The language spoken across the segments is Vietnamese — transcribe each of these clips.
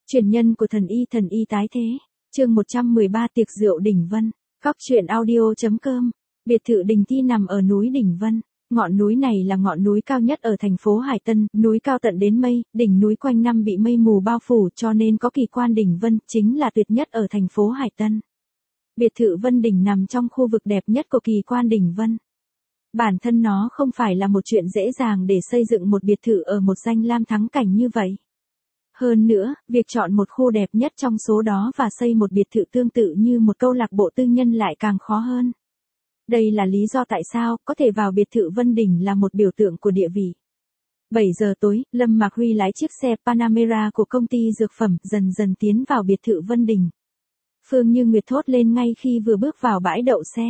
Truyền nhân của thần y tái thế. Chương 113 tiệc rượu Đỉnh Vân. Góc truyện audio.com. Biệt thự Đình Thi nằm ở núi Đỉnh Vân. Ngọn núi này là ngọn núi cao nhất ở thành phố Hải Tân, núi cao tận đến mây, đỉnh núi quanh năm bị mây mù bao phủ cho nên có kỳ quan Đỉnh Vân, chính là tuyệt nhất ở thành phố Hải Tân. Biệt thự Vân Đỉnh nằm trong khu vực đẹp nhất của kỳ quan Đỉnh Vân. Bản thân nó không phải là một chuyện dễ dàng để xây dựng một biệt thự ở một danh lam thắng cảnh như vậy. Hơn nữa, việc chọn một khu đẹp nhất trong số đó và xây một biệt thự tương tự như một câu lạc bộ tư nhân lại càng khó hơn. Đây là lý do tại sao có thể vào biệt thự Vân Đỉnh là một biểu tượng của địa vị. 7 giờ tối, Lâm Mạc Huy lái chiếc xe Panamera của công ty dược phẩm dần dần tiến vào biệt thự Vân Đỉnh. Phương Như Nguyệt thốt lên ngay khi vừa bước vào bãi đậu xe.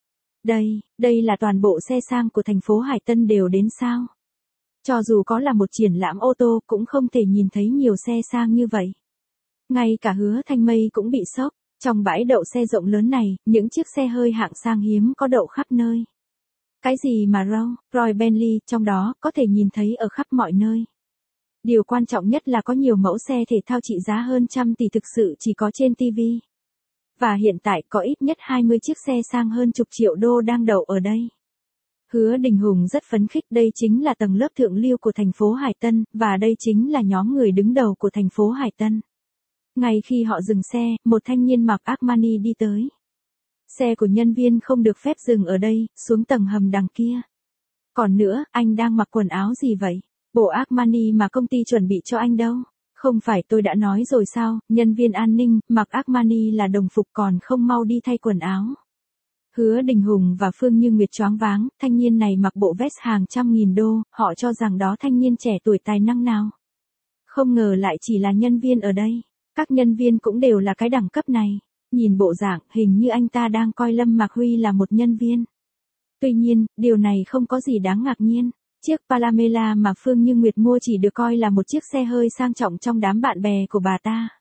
Đây là toàn bộ xe sang của thành phố Hải Tân đều đến sao? Cho dù có là một triển lãm ô tô cũng không thể nhìn thấy nhiều xe sang như vậy. Ngay cả Hứa Thanh Mây cũng bị sốc. Trong bãi đậu xe rộng lớn này, những chiếc xe hơi hạng sang hiếm có đậu khắp nơi. Cái gì mà Royce Bentley trong đó có thể nhìn thấy ở khắp mọi nơi. Điều quan trọng nhất là có nhiều mẫu xe thể thao trị giá hơn trăm tỷ thực sự chỉ có trên TV. Và hiện tại có ít nhất 20 chiếc xe sang hơn chục triệu đô đang đậu ở đây. Hứa Đình Hùng rất phấn khích, đây chính là tầng lớp thượng lưu của thành phố Hải Tân, và đây chính là nhóm người đứng đầu của thành phố Hải Tân. Ngay khi họ dừng xe, một thanh niên mặc Armani đi tới. Xe của nhân viên không được phép dừng ở đây, xuống tầng hầm đằng kia. Còn nữa, anh đang mặc quần áo gì vậy? Bộ Armani mà công ty chuẩn bị cho anh đâu? Không phải tôi đã nói rồi sao, nhân viên an ninh, mặc Armani là đồng phục còn không mau đi thay quần áo. Hứa Đình Hùng và Phương Như Nguyệt choáng váng, thanh niên này mặc bộ vest hàng trăm nghìn đô, họ cho rằng đó thanh niên trẻ tuổi tài năng nào. Không ngờ lại chỉ là nhân viên ở đây. Các nhân viên cũng đều là cái đẳng cấp này. Nhìn bộ dạng, hình như anh ta đang coi Lâm Mạc Huy là một nhân viên. Tuy nhiên, điều này không có gì đáng ngạc nhiên. Chiếc Panamera mà Phương Như Nguyệt mua chỉ được coi là một chiếc xe hơi sang trọng trong đám bạn bè của bà ta.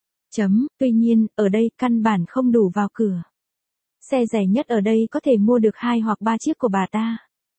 Tuy nhiên, ở đây căn bản không đủ vào cửa. Xe rẻ nhất ở đây có thể mua được 2 hoặc 3 chiếc của bà ta.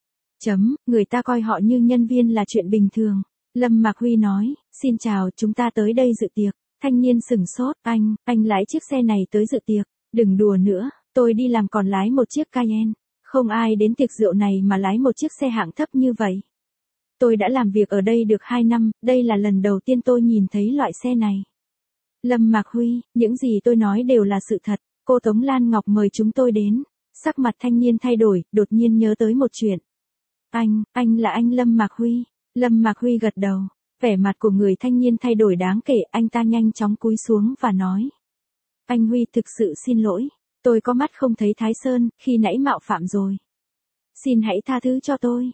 Người ta coi họ như nhân viên là chuyện bình thường. Lâm Mạc Huy nói, xin chào, chúng ta tới đây dự tiệc. Thanh niên sửng sốt, anh lái chiếc xe này tới dự tiệc, đừng đùa nữa, tôi đi làm còn lái một chiếc Cayenne, không ai đến tiệc rượu này mà lái một chiếc xe hạng thấp như vậy. Tôi đã làm việc ở đây được 2 năm, đây là lần đầu tiên tôi nhìn thấy loại xe này. Lâm Mạc Huy, những gì tôi nói đều là sự thật, cô Tống Lan Ngọc mời chúng tôi đến. Sắc mặt thanh niên thay đổi, đột nhiên nhớ tới một chuyện. Anh là anh Lâm Mạc Huy. Lâm Mạc Huy gật đầu. Vẻ mặt của người thanh niên thay đổi đáng kể, anh ta nhanh chóng cúi xuống và nói. Anh Huy, thực sự xin lỗi, tôi có mắt không thấy Thái Sơn, khi nãy mạo phạm rồi. Xin hãy tha thứ cho tôi.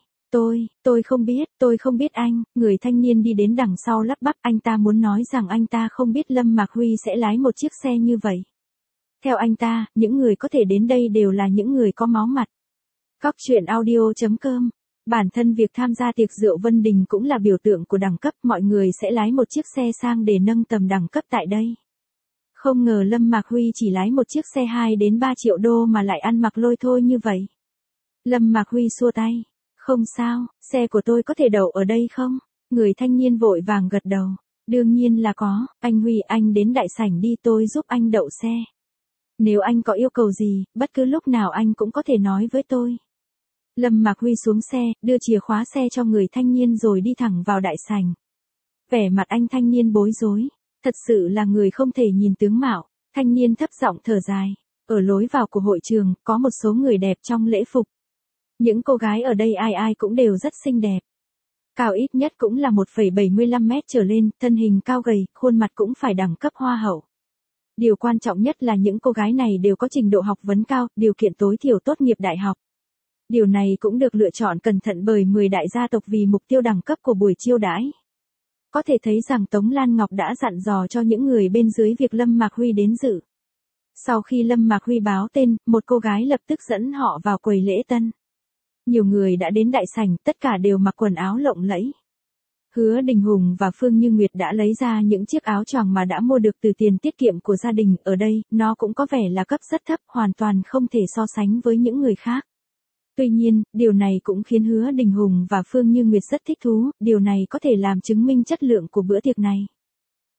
Tôi không biết anh. Người thanh niên đi đến đằng sau lắp bắp, anh ta muốn nói rằng anh ta không biết Lâm Mạc Huy sẽ lái một chiếc xe như vậy. Theo anh ta, những người có thể đến đây đều là những người có máu mặt. Góc truyện audio.com. Bản thân việc tham gia tiệc rượu Vân Đình cũng là biểu tượng của đẳng cấp, mọi người sẽ lái một chiếc xe sang để nâng tầm đẳng cấp tại đây. Không ngờ Lâm Mạc Huy chỉ lái một chiếc xe 2 đến 3 triệu đô mà lại ăn mặc lôi thôi như vậy. Lâm Mạc Huy xua tay. Không sao, xe của tôi có thể đậu ở đây không? Người thanh niên vội vàng gật đầu. Đương nhiên là có, anh Huy, anh đến đại sảnh đi, tôi giúp anh đậu xe. Nếu anh có yêu cầu gì, bất cứ lúc nào anh cũng có thể nói với tôi. Lâm Mạc Huy xuống xe, đưa chìa khóa xe cho người thanh niên rồi đi thẳng vào đại sảnh. Vẻ mặt anh thanh niên bối rối. Thật sự là người không thể nhìn tướng mạo. Thanh niên thấp giọng thở dài. Ở lối vào của hội trường, có một số người đẹp trong lễ phục. Những cô gái ở đây ai cũng đều rất xinh đẹp. Cao ít nhất cũng là 1,75 mét trở lên, thân hình cao gầy, khuôn mặt cũng phải đẳng cấp hoa hậu. Điều quan trọng nhất là những cô gái này đều có trình độ học vấn cao, điều kiện tối thiểu tốt nghiệp đại học. Điều này cũng được lựa chọn cẩn thận bởi 10 đại gia tộc vì mục tiêu đẳng cấp của buổi chiêu đãi. Có thể thấy rằng Tống Lan Ngọc đã dặn dò cho những người bên dưới việc Lâm Mạc Huy đến dự. Sau khi Lâm Mạc Huy báo tên, một cô gái lập tức dẫn họ vào quầy lễ tân. Nhiều người đã đến đại sảnh, tất cả đều mặc quần áo lộng lẫy. Hứa Đình Hùng và Phương Như Nguyệt đã lấy ra những chiếc áo choàng mà đã mua được từ tiền tiết kiệm của gia đình, ở đây, nó cũng có vẻ là cấp rất thấp, hoàn toàn không thể so sánh với những người khác. Tuy nhiên, điều này cũng khiến Hứa Đình Hùng và Phương Như Nguyệt rất thích thú, điều này có thể làm chứng minh chất lượng của bữa tiệc này.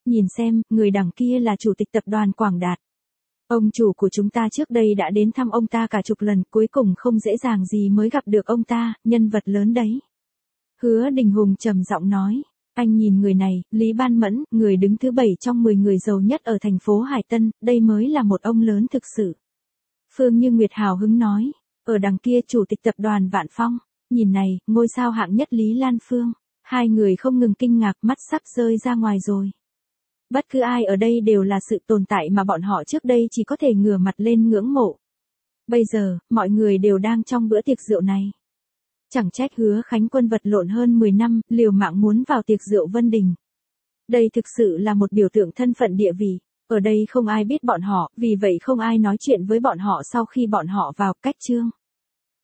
Nhìn xem, người đằng kia là chủ tịch tập đoàn Quảng Đạt. Ông chủ của chúng ta trước đây đã đến thăm ông ta cả chục lần, cuối cùng không dễ dàng gì mới gặp được ông ta, nhân vật lớn đấy. Hứa Đình Hùng trầm giọng nói. Anh nhìn người này, Lý Ban Mẫn, người đứng thứ 7 trong 10 người giàu nhất ở thành phố Hải Tân, đây mới là một ông lớn thực sự. Phương Như Nguyệt hào hứng nói. Ở đằng kia chủ tịch tập đoàn Vạn Phong. Nhìn này, ngôi sao hạng nhất Lý Lan Phương. Hai người không ngừng kinh ngạc, mắt sắp rơi ra ngoài rồi. Bất cứ ai ở đây đều là sự tồn tại mà bọn họ trước đây chỉ có thể ngửa mặt lên ngưỡng mộ. Bây giờ, mọi người đều đang trong bữa tiệc rượu này. Chẳng trách Hứa Khánh Quân vật lộn hơn 10 năm, liều mạng muốn vào tiệc rượu Vân Đình. Đây thực sự là một biểu tượng thân phận địa vị. Ở đây không ai biết bọn họ, vì vậy không ai nói chuyện với bọn họ sau khi bọn họ vào. Cách chương